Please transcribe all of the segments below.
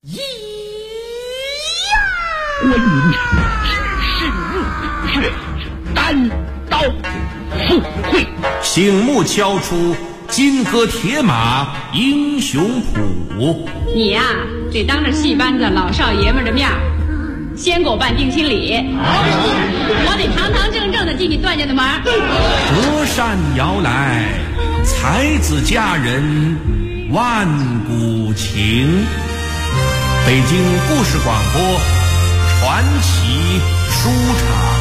咿呀！观音指示入穴，单刀赴会， 醒目敲出金戈铁马英雄谱。 你呀，得当着戏班子老少爷们的面先给我办定亲礼，我得堂堂正正的进你段家的门。 隔山摇来，才子佳人万古情。北京故事广播传奇书场。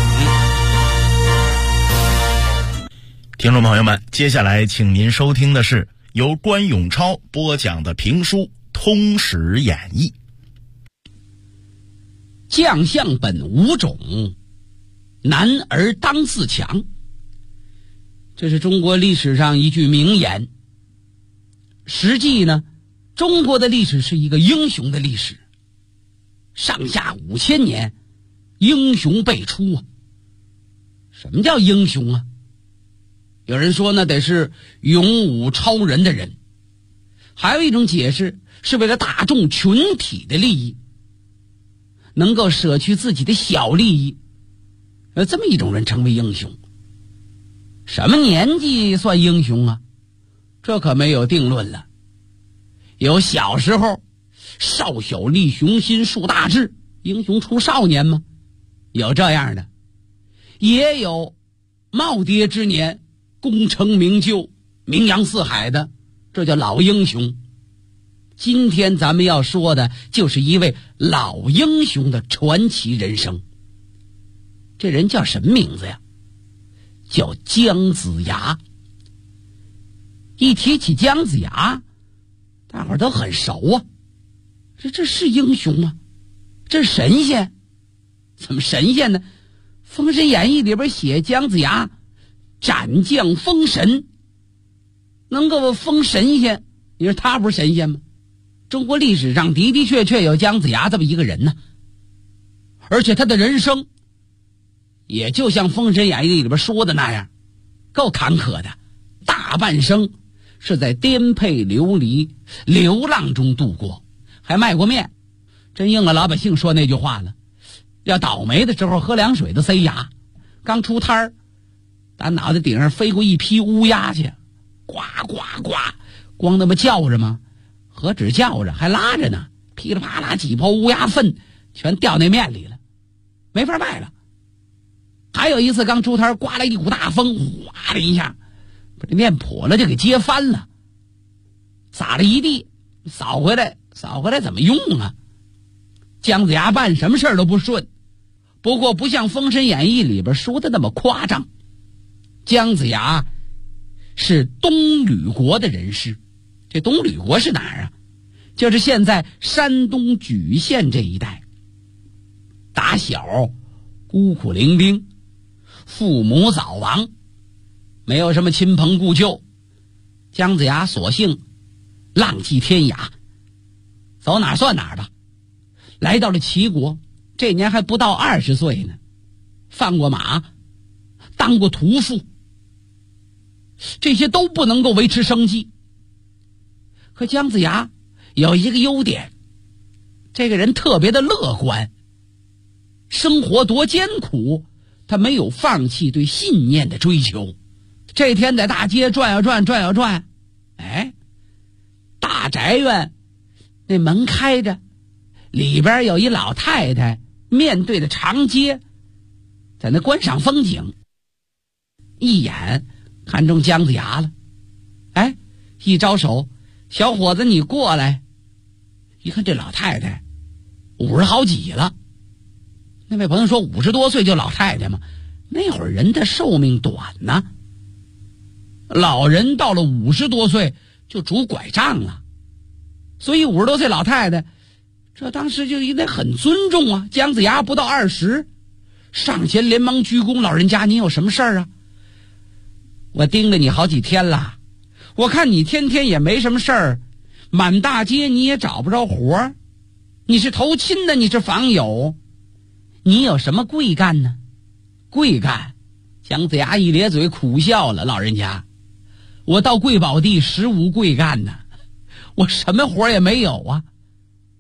听众朋友们，接下来请您收听的是由关永超播讲的评书《通史演义》。 将相本无种，男儿当自强。这是中国历史上一句名言。实际呢，中国的历史是一个英雄的历史，上下5000年，英雄辈出啊。什么叫英雄啊？有人说那得是勇武超人的人，还有一种解释是为了大众群体的利益，能够舍去自己的小利益，这么一种人成为英雄。什么年纪算英雄啊？这可没有定论了。有小时候少小立雄心树大志，英雄出少年吗？有这样的，也有耄耋之年功成名就名扬四海的，这叫老英雄。今天咱们要说的就是一位老英雄的传奇人生。这人叫什么名字呀？叫姜子牙。一提起姜子牙，大伙儿都很熟啊。这是英雄吗？这是神仙？怎么神仙呢？《封神演义》里边写姜子牙斩将封神，能够封神仙，你说他不是神仙吗？中国历史上的的确确有姜子牙这么一个人呢，而且他的人生也就像《封神演义》里边说的那样，够坎坷的，大半生是在颠沛流离流浪中度过，还卖过面。真应了老百姓说那句话了，要倒霉的时候喝凉水都塞牙。刚出摊儿，打脑袋顶上飞过一批乌鸦去，呱呱呱，光那么叫着吗？何止叫着，还拉着呢，噼里啪啦几泡乌鸦粪全掉那面里了，没法卖了。还有一次刚出摊，刮了一股大风，哗的一下把这面破了就给接翻了，撒了一地，扫回来怎么用啊？姜子牙办什么事儿都不顺，不过不像《封神演义》里边说的那么夸张。姜子牙是东吕国的人士。这东吕国是哪儿啊？就是现在山东莒县这一带。打小孤苦伶仃，父母早亡，没有什么亲朋故旧，姜子牙索性浪迹天涯，走哪算哪吧。来到了齐国，这年还不到20岁呢，放过马，当过屠夫，这些都不能够维持生计。可姜子牙有一个优点，这个人特别的乐观，生活多艰苦，他没有放弃对信念的追求。这天在大街转呀转，哎，大宅院那门开着，里边有一老太太面对着长街，在那观赏风景，一眼看中姜子牙了，哎，一招手，小伙子你过来。一看这老太太50好几了，那位朋友说50多岁就老太太吗？那会儿人的寿命短呢，老人到了50多岁就拄拐杖了，所以50多岁老太太这当时就应该很尊重啊。姜子牙不到20，上前连忙鞠躬，老人家您有什么事儿啊？我盯着你好几天了，我看你天天也没什么事儿，满大街你也找不着活儿，你是投亲的，你是访友，你有什么贵干呢？贵干？姜子牙一咧嘴苦笑了，老人家，我到贵宝地实无贵干呢，我什么活也没有啊。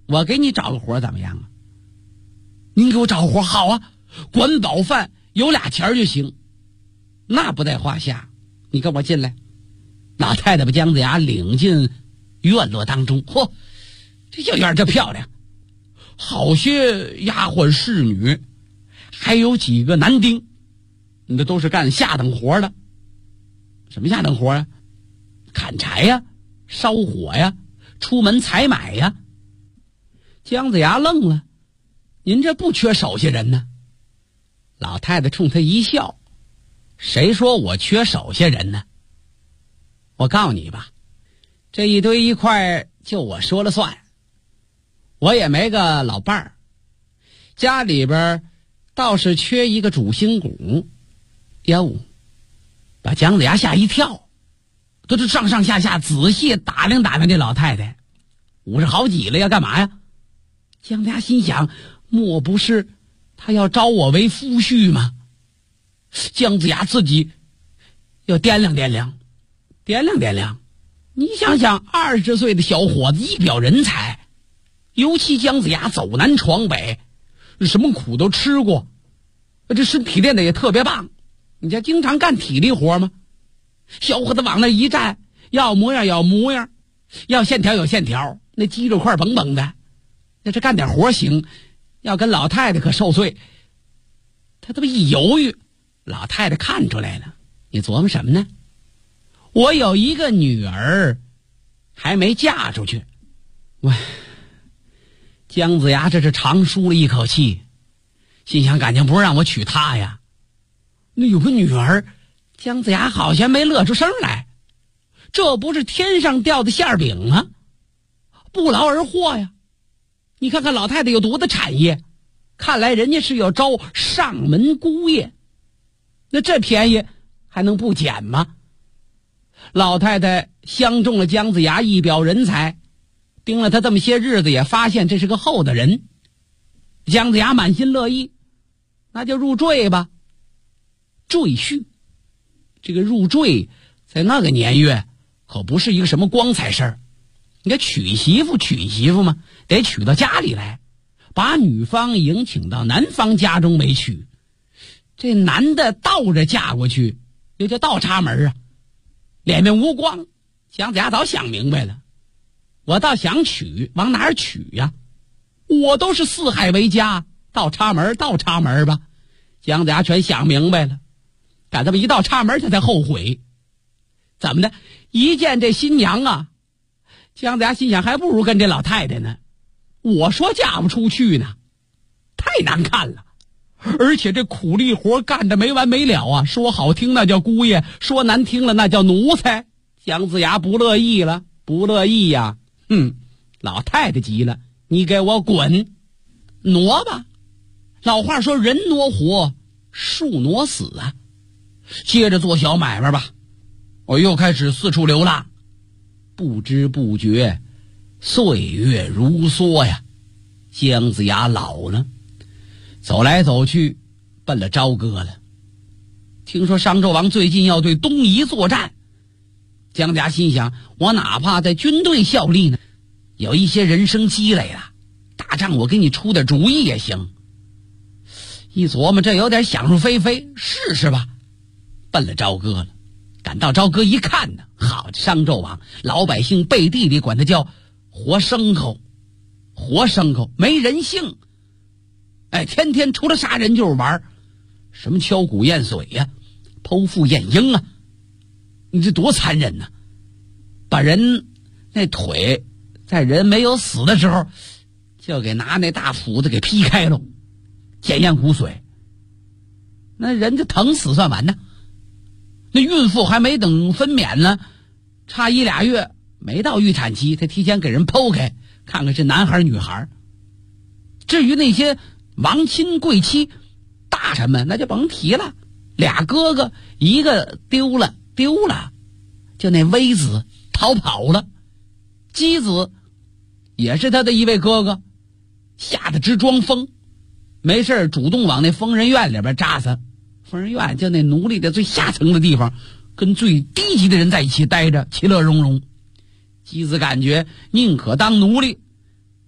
我给你找个活怎么样啊？您给我找个活好啊，管饱饭有2钱就行，那不在话下。你跟我进来。老太太把姜子牙领进院落当中，嚯，这小院这漂亮，好些丫鬟侍女，还有几个男丁，那都是干下等活的。什么下等活啊？砍柴呀，烧火呀，出门采买呀。姜子牙愣了，您这不缺手下人呢？老太太冲他一笑，谁说我缺手下人呢？我告诉你吧，这一堆一块就我说了算，我也没个老伴儿，家里边倒是缺一个主心骨。哟，把姜子牙吓一跳，都是上上下下仔细打量打量这老太太，50好几了，要干嘛呀？姜子牙心想，莫不是他要招我为夫婿吗？姜子牙自己要掂量掂量，掂量掂量。你想想，20岁的小伙子一表人才，尤其姜子牙走南闯北，什么苦都吃过，这身体练的也特别棒。你家经常干体力活吗？小伙子往那一站，要模样要模样，要线条有线条，那肌肉块绷绷的，那这干点活行，要跟老太太可受罪。他这么一犹豫，老太太看出来了，你琢磨什么呢？我有一个女儿还没嫁出去。喂，姜子牙这是长舒了一口气，心想感情不是让我娶她呀。那有个女儿，姜子牙好像没乐出声来，这不是天上掉的馅饼吗？不劳而获呀。你看看老太太有多大产业，看来人家是要招上门姑爷，那这便宜还能不捡吗？老太太相中了姜子牙一表人才，盯了他这么些日子，也发现这是个厚道人。姜子牙满心乐意，那就入赘吧。赘婿，这个入赘在那个年月可不是一个什么光彩事儿。你看娶媳妇嘛，得娶到家里来，把女方迎请到男方家中为娶。这男的倒着嫁过去，又叫倒插门啊，脸面无光。姜子牙早想明白了，我倒想娶，往哪儿娶呀？我都是四海为家，倒插门吧。姜子牙全想明白了，赶这么一倒插门，他才后悔。怎么的？一见这新娘啊，姜子牙心想，还不如跟这老太太呢。我说嫁不出去呢，太难看了，而且这苦力活干得没完没了啊！说好听那叫姑爷，说难听了那叫奴才。姜子牙不乐意了，不乐意呀！老太太急了，你给我滚，挪吧。老话说人挪活，树挪死啊。接着做小买卖吧，我又开始四处流浪。不知不觉岁月如梭呀，姜子牙老了，走来走去奔了朝歌了。听说商纣王最近要对东夷作战，姜子牙心想，我哪怕在军队效力呢，有一些人生积累了，打仗我给你出点主意也行。一琢磨，这有点想入非非，试试吧。奔了朝歌了，赶到朝歌一看呢，好，商纣王老百姓背地里管他叫活牲口，没人性。天天除了杀人就是玩，什么敲鼓验水呀，剖腹验婴啊，你这多残忍啊！把人那腿在人没有死的时候，就给拿那大斧子给劈开了，检验骨髓，那人就疼死算完呢。那孕妇还没等分娩呢，差1、2月没到预产期，他提前给人剖开，看看是男孩女孩。至于那些王亲贵戚大臣们，那就甭提了，2哥哥一个丢了，就那微子逃跑了，箕子也是他的一位哥哥，吓得直装疯，没事主动往那疯人院里边扎死。疯人院就那奴隶的最下层的地方，跟最低级的人在一起待着，其乐融融。箕子感觉宁可当奴隶，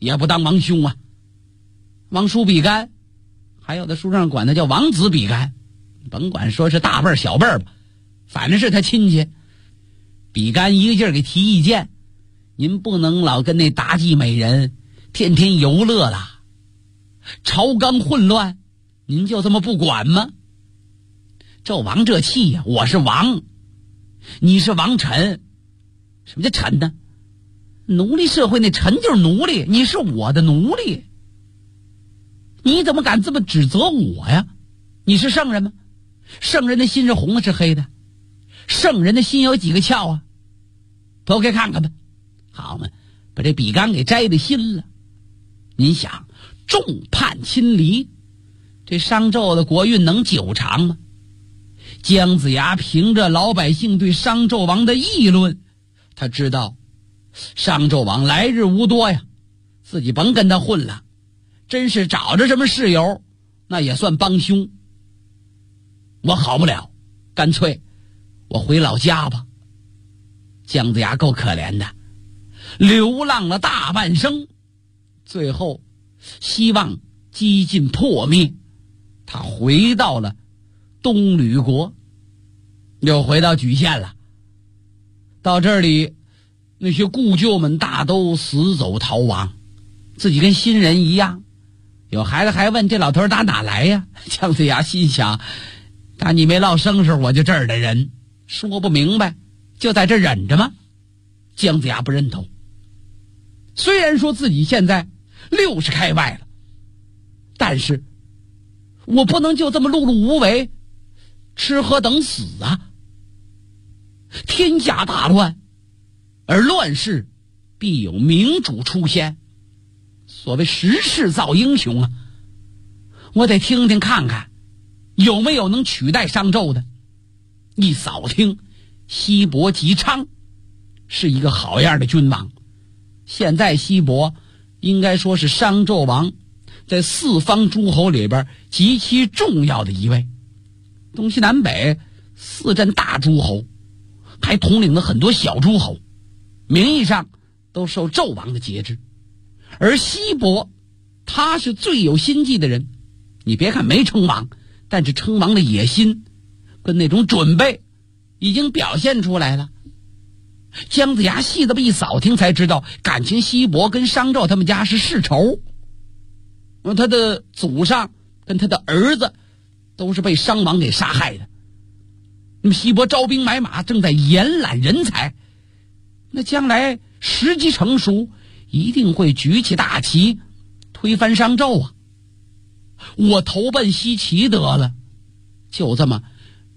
也不当王兄啊。王叔比干，还有的书上管他叫王子比干，甭管说是大辈儿小辈儿吧，反正是他亲戚。比干一个劲儿给提意见，您不能老跟那妲己美人天天游乐了，朝纲混乱，您就这么不管吗？纣王这气呀，我是王，你是王臣。什么叫臣呢？奴隶社会那臣就是奴隶，你是我的奴隶，你怎么敢这么指责我呀？你是圣人吗？圣人的心是红的是黑的？圣人的心有几个窍啊？剖开看看吧。好嘛，把这比干给摘了心了。您想，众叛亲离，这商纣的国运能久长吗？姜子牙凭着老百姓对商纣王的议论，他知道商纣王来日无多呀，自己甭跟他混了，真是找着什么室友，那也算帮凶。我好不了，干脆我回老家吧。姜子牙够可怜的，流浪了大半生，最后希望几近破灭，他回到了东吕国，又回到莒县了。到这里，那些故旧们大都死走逃亡，自己跟新人一样。有孩子还问这老头打哪来呀？姜子牙心想，打你没落生时我就这儿的人，说不明白就在这忍着吗？姜子牙不认同，虽然说自己现在60开外了，但是我不能就这么碌碌无为，吃喝等死啊！天下大乱，而乱世必有明主出现，所谓时势造英雄啊！我得听听看看，有没有能取代商纣的。一扫听，西伯姬昌是一个好样的君王。现在西伯应该说是商纣王在四方诸侯里边极其重要的一位，东西南北4镇大诸侯，还统领了很多小诸侯，名义上都受纣王的节制。而西伯他是最有心计的人，你别看没称王，但是称王的野心跟那种准备已经表现出来了。姜子牙细这么一扫听才知道，感情西伯跟商纣他们家是世仇，他的祖上跟他的儿子都是被商王给杀害的。那么西伯招兵买马，正在延揽人才，那将来时机成熟，一定会举起大旗推翻商纣啊！我投奔西岐得了。就这么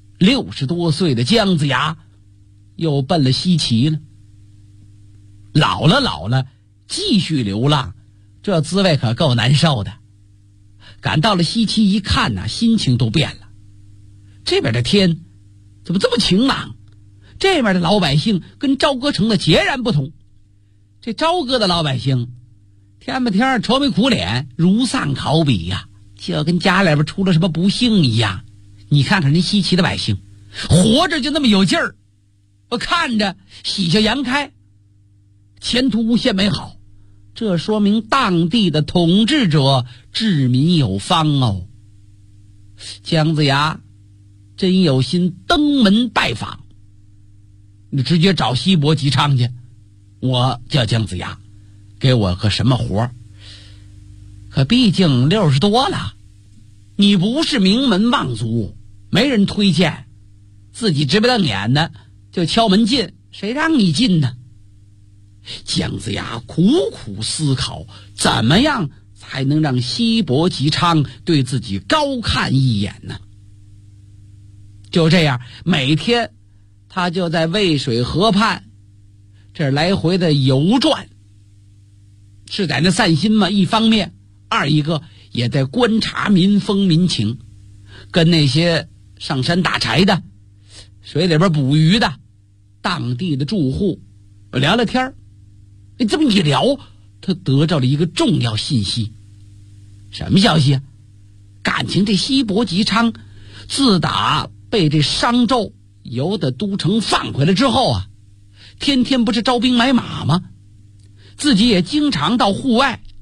60多岁的姜子牙又奔了西岐了。老了继续流浪，这滋味可够难受的。赶到了西岐一看呐，心情都变了。这边的天怎么这么晴朗？这边的老百姓跟朝歌城的截然不同。这朝歌的老百姓天不天愁眉苦脸，如丧考妣呀，就跟家里边出了什么不幸一样。你看看人西岐的百姓，活着就那么有劲儿，我看着喜笑颜开，前途无限美好。这说明当地的统治者治民有方哦。姜子牙真有心登门拜访，你直接找西伯姬昌去。我叫姜子牙，给我个什么活？可毕竟60多了，你不是名门望族，没人推荐，自己直不瞪眼的就敲门进，谁让你进呢？姜子牙苦苦思考，怎么样才能让西伯姬昌对自己高看一眼呢？就这样，每天他就在渭水河畔这来回的游转，是在那散心嘛，一方面，二一个也在观察民风民情，跟那些上山打柴的、水里边捕鱼的、当地的住户聊聊天。这么一聊，他得到了一个重要信息。什么消息啊？感情这西伯姬昌自打被这商纣由的都城放回来之后天天不是招兵买马吗？自己也经常到户外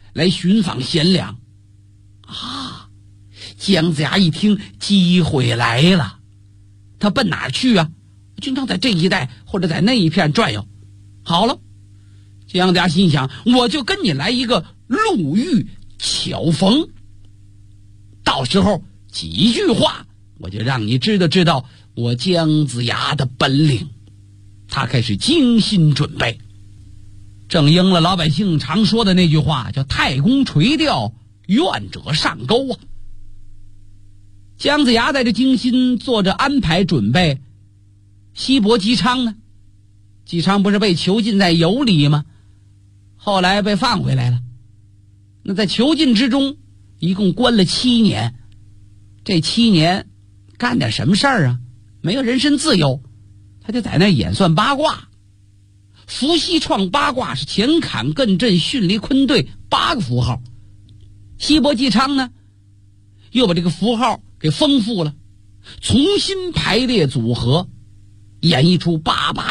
来寻访贤良。啊，姜子牙一听机会来了，他奔哪儿去啊？经常在这一带或者在那一片转悠。好了，姜子牙心想，我就跟你来一个路遇巧逢，到时候几句话我就让你知道我姜子牙的本领。他开始精心准备，正应了老百姓常说的那句话，叫太公垂钓，愿者上钩啊。姜子牙在这精心做着安排准备，西伯姬昌呢？姬昌不是被囚禁在羑里吗？后来被放回来了。那在囚禁之中一共关了7年，这7年干点什么事儿啊？没有人身自由，他就在那演算八卦。伏羲创八卦是乾坎艮震巽离坤兑8个符号，西伯姬昌呢又把这个符号给丰富了，重新排列组合，演绎出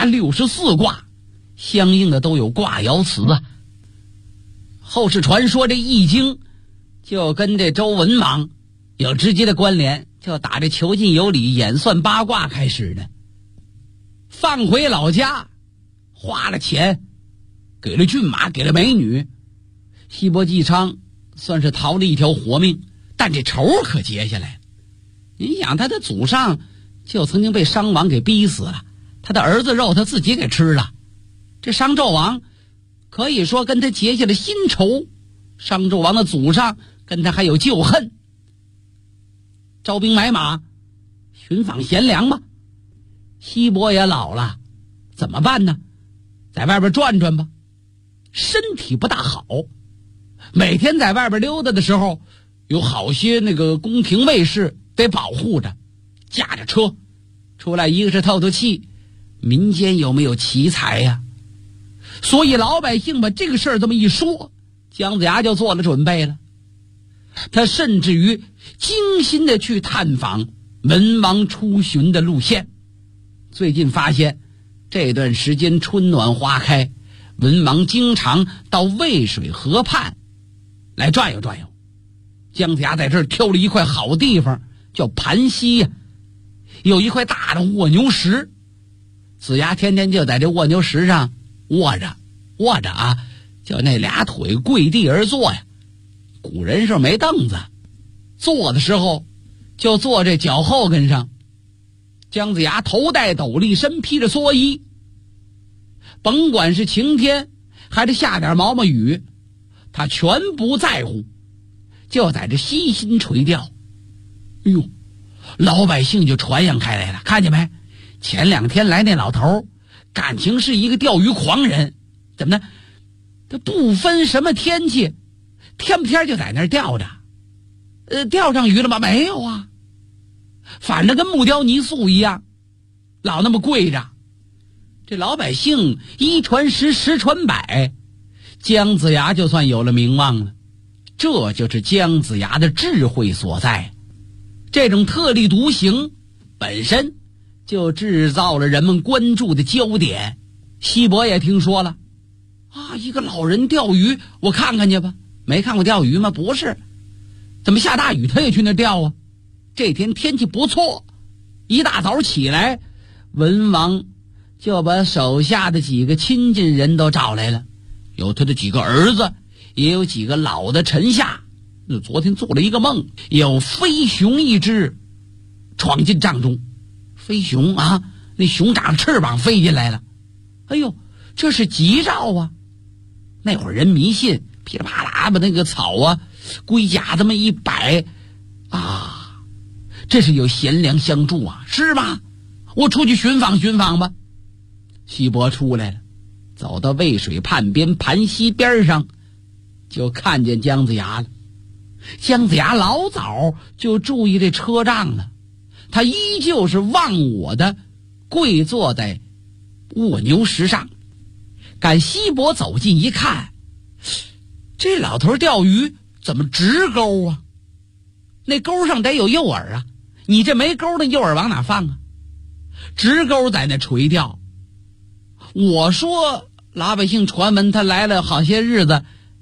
864卦，相应的都有卦爻辞啊。后世传说这易经就跟这周文王有直接的关联，就打这囚禁有理演算八卦开始的。放回老家花了钱，给了骏马，给了美女，西伯姬昌算是逃了一条活命，但这仇可结下来了。你想他的祖上就曾经被商王给逼死了，他的儿子肉他自己给吃了，这商纣王可以说跟他结下了新仇，商纣王的祖上跟他还有旧恨。招兵买马寻访贤良吧，西伯也老了，怎么办呢？在外边转转吧，身体不大好，每天在外边溜达的时候有好些那个宫廷卫士得保护着，驾着车出来，一个是透透气，民间有没有奇才呀？所以老百姓把这个事儿这么一说，姜子牙就做了准备了。他甚至于精心的去探访文王出巡的路线。最近发现这段时间春暖花开，文王经常到渭水河畔来转悠转悠。姜子牙在这儿挑了一块好地方，叫盘溪呀，有一块大的卧牛石。子牙天天就在这卧牛石上卧着啊，就那俩腿跪地而坐呀。古人是没凳子，坐的时候就坐这脚后跟上。姜子牙头戴斗笠，身披着蓑衣，甭管是晴天还是下点毛毛雨，他全不在乎，就在这悉心垂钓。哎呦，老百姓就传扬开来了，看见没？前2天来那老头感情是一个钓鱼狂人，怎么呢？他不分什么天气，天不天就在那儿钓着。钓上鱼了吗？没有啊，反正跟木雕泥塑一样，老那么跪着。这老百姓一传10，10传100，姜子牙就算有了名望了。这就是姜子牙的智慧所在。这种特立独行本身就制造了人们关注的焦点。西伯也听说了啊，一个老人钓鱼，我看看去吧。没看过钓鱼吗？不是，怎么下大雨他也去那钓啊？这天天气不错，一大早起来，文王就把手下的几个亲近人都找来了，有他的几个儿子，也有几个老的臣下。昨天做了一个梦，有飞熊一只闯进帐中。飞熊啊，那熊长翅膀飞进来了。哎呦，这是吉兆啊！那会儿人迷信，噼里啪啦把那个草啊龟甲这么一摆啊，这是有贤良相助啊，是吗？我出去寻访寻访吧。西伯出来了，走到渭水畔边盘溪边上，就看见姜子牙了。姜子牙老早就注意这车仗了，他依旧是忘我的跪坐在卧牛石上。赶西伯走近一看，这老头钓鱼怎么直钩啊？那钩上得有诱饵啊，你这没钩的诱饵往哪放啊？直钩在那垂钓。我说老百姓传闻他来了好些日子，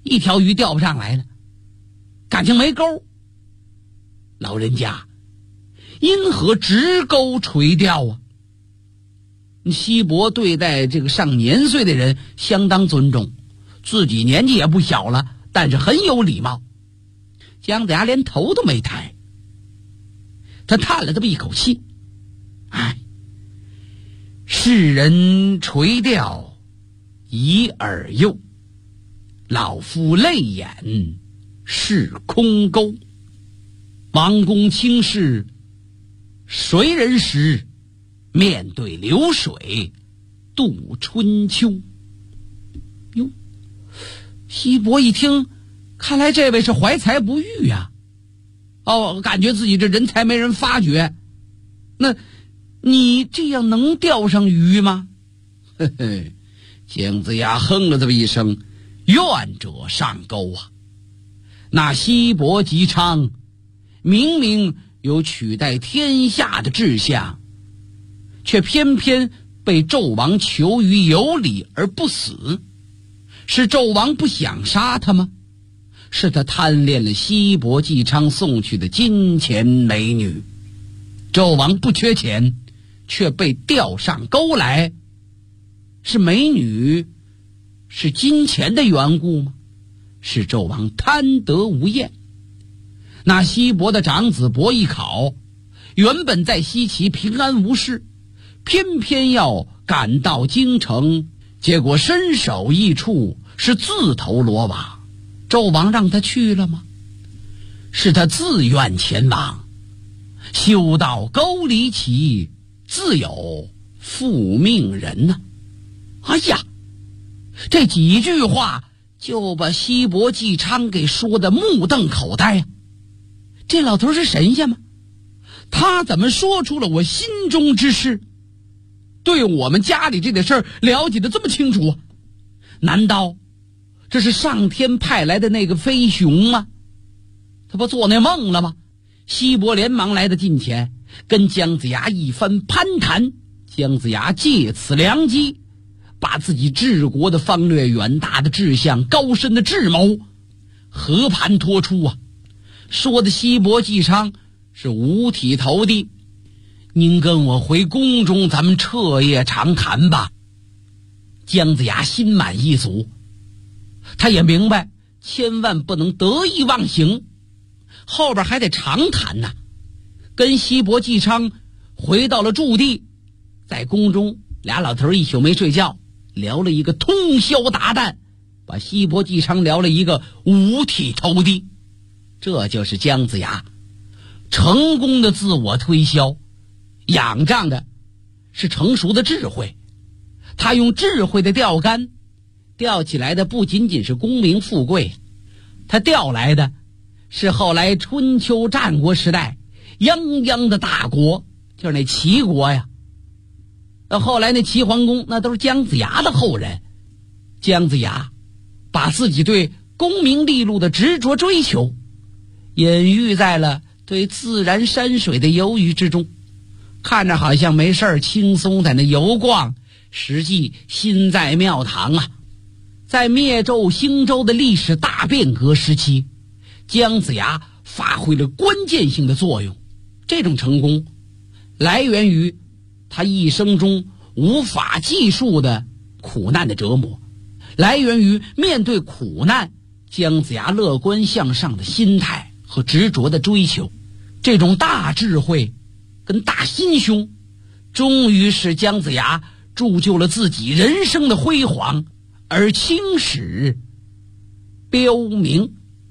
一条鱼钓不上来了，感情没钩。老人家因何直钩垂钓啊？西伯对待这个上年岁的人相当尊重，自己年纪也不小了，但是很有礼貌。姜子牙连头都没抬，他叹了这么一口气，哎，世人垂钓以饵诱，老夫泪眼是空钩。王公轻视谁人识，面对流水度春秋。哟，西伯一听，看来这位是怀才不遇呀。感觉自己这人才没人发掘。那你这样能钓上鱼吗？嘿嘿，姜子牙哼了这么一声，愿者上钩啊。那西伯姬昌明明有取代天下的志向，却偏偏被纣王求于有理而不死。是纣王不想杀他吗？是他贪恋了西伯姬昌送去的金钱美女。纣王不缺钱，却被钓上钩来，是美女是金钱的缘故吗？是纣王贪得无厌。那西伯的长子伯邑考原本在西岐平安无事，偏偏要赶到京城，结果身首异处，是自投罗网。纣王让他去了吗？是他自愿前往。修道沟离奇，自有复命人呐。哎呀，这几句话就把西伯姬昌给说得目瞪口呆呀。这老头是神仙吗？他怎么说出了我心中之事？对我们家里这点事儿了解得这么清楚啊？难道这是上天派来的那个飞熊吗？他不做那梦了吗？西伯连忙来到近前，跟姜子牙一番攀谈。姜子牙借此良机，把自己治国的方略、远大的志向、高深的智谋和盘托出啊，说的西伯姬昌是五体投地。您跟我回宫中，咱们彻夜长谈吧。姜子牙心满意足，他也明白千万不能得意忘形，后边还得长谈呐。跟西伯姬昌回到了驻地，在宫中俩老头一宿没睡觉，聊了一个通宵达旦，把西伯姬昌聊了一个五体投地。这就是姜子牙成功的自我推销，仰仗的是成熟的智慧。他用智慧的钓竿，钓起来的不仅仅是功名富贵，他钓来的是后来春秋战国时代泱泱的大国，就是那齐国呀。后来那齐桓公那都是姜子牙的后人。姜子牙把自己对功名利禄的执着追求隐喻在了对自然山水的游鱼之中，看着好像没事儿轻松在那游逛，实际心在庙堂啊。在灭纣兴周的历史大变革时期，姜子牙发挥了关键性的作用。这种成功来源于他一生中无法计数的苦难的折磨，来源于面对苦难姜子牙乐观向上的心态和执着的追求。这种大智慧跟大心胸，终于使姜子牙铸就了自己人生的辉煌，而青史标明。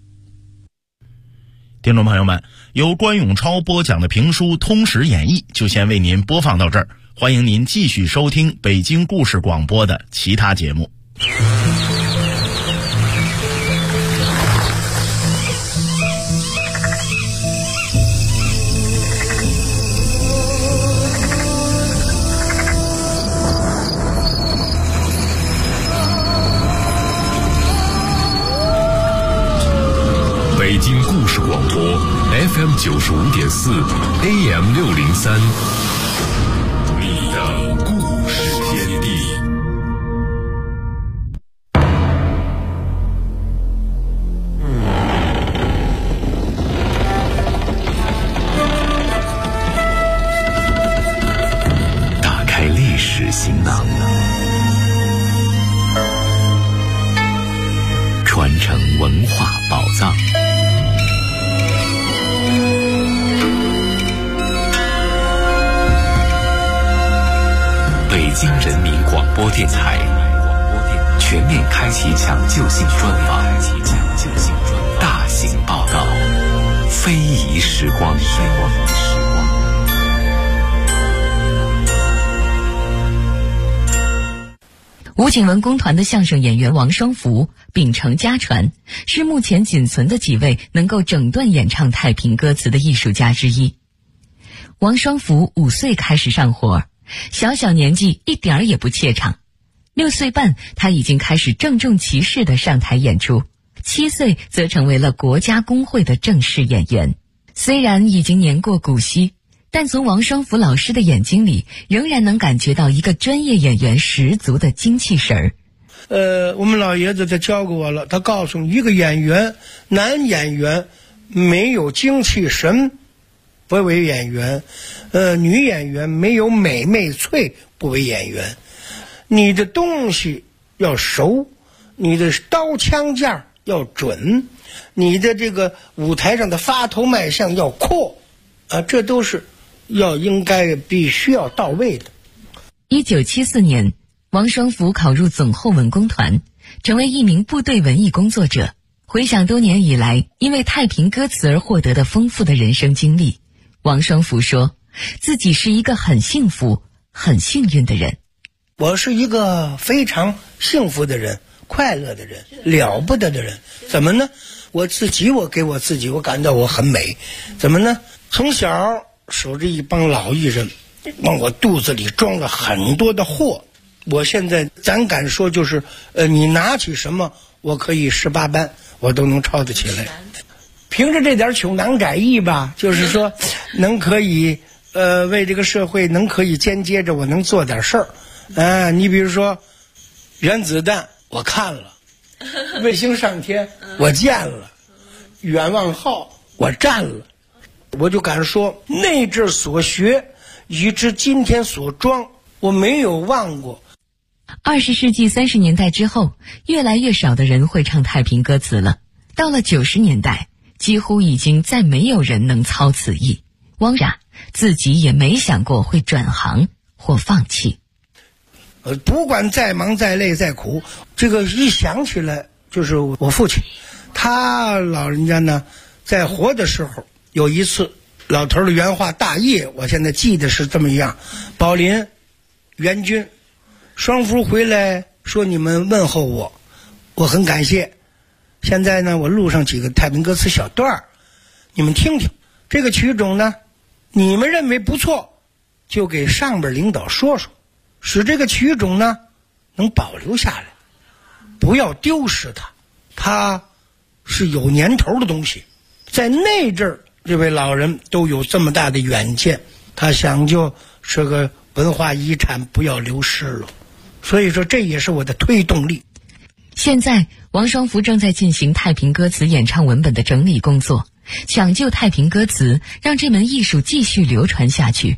听众朋友们，由关永超播讲的评书《通史演义》就先为您播放到这儿，欢迎您继续收听北京故事广播的其他节目。 北京故事广播 FM 95.4 AM 603，你的故事天地。 京人民广播电台全面开启抢救性专访，大型报道，非遗时光。 武警文工团的相声演员王双福秉承家传，是目前仅存的几位能够整段演唱太平歌词的艺术家之一。王双福5岁开始上活，小小年纪一点儿也不怯场。6岁半，他已经开始郑重其事地上台演出。7岁则成为了国家工会的正式演员。虽然已经年过古稀，但从王双福老师的眼睛里，仍然能感觉到一个专业演员十足的精气神儿。 我们老爷子他教过我了，他告诉你，一个演员，男演员没有精气神不为演员，女演员没有美媚脆不为演员。你的东西要熟，你的刀枪架要准，你的这个舞台上的发头卖相要阔啊，这都是必须要到位的。 1974年，王双福考入总后文工团，成为一名部队文艺工作者。回想多年以来因为太平歌词而获得的丰富的人生经历，王双福说自己是一个很幸福很幸运的人。 我是一个非常幸福的人，快乐的人，了不得的人。怎么呢？我给我自己我感到我很美。怎么呢？从小守着一帮老艺人，往我肚子里装了很多的货。我现在咱敢说就是你拿起什么我可以18般我都能抄得起来。凭着这点穷囊窄义吧，就是说能可以为这个社会能可以间接着我能做点事儿。你比如说原子弹我看了，卫星上天我见了，远望号我站了，我就敢说那阵所学以至今天所装我没有忘过。 20世纪30年代之后，越来越少的人会唱太平歌词了。到了90年代，几乎已经再没有人能操此艺。汪然自己也没想过会转行或放弃。 不管再忙再累再苦，这个一想起来就是我父亲，他老人家呢在活的时候有一次，老头的原话大意我现在记得是这么样：宝林、袁军、双福回来说你们问候我，我很感谢。现在呢我录上几个太平歌词小段你们听听。这个曲种呢你们认为不错，就给上边领导说说，使这个曲种呢能保留下来，不要丢失它。它是有年头的东西，在那阵儿这位老人都有这么大的远见，他想就是个文化遗产不要流失了，所以说这也是我的推动力。 现在王双福正在进行太平歌词演唱文本的整理工作，抢救太平歌词，让这门艺术继续流传下去，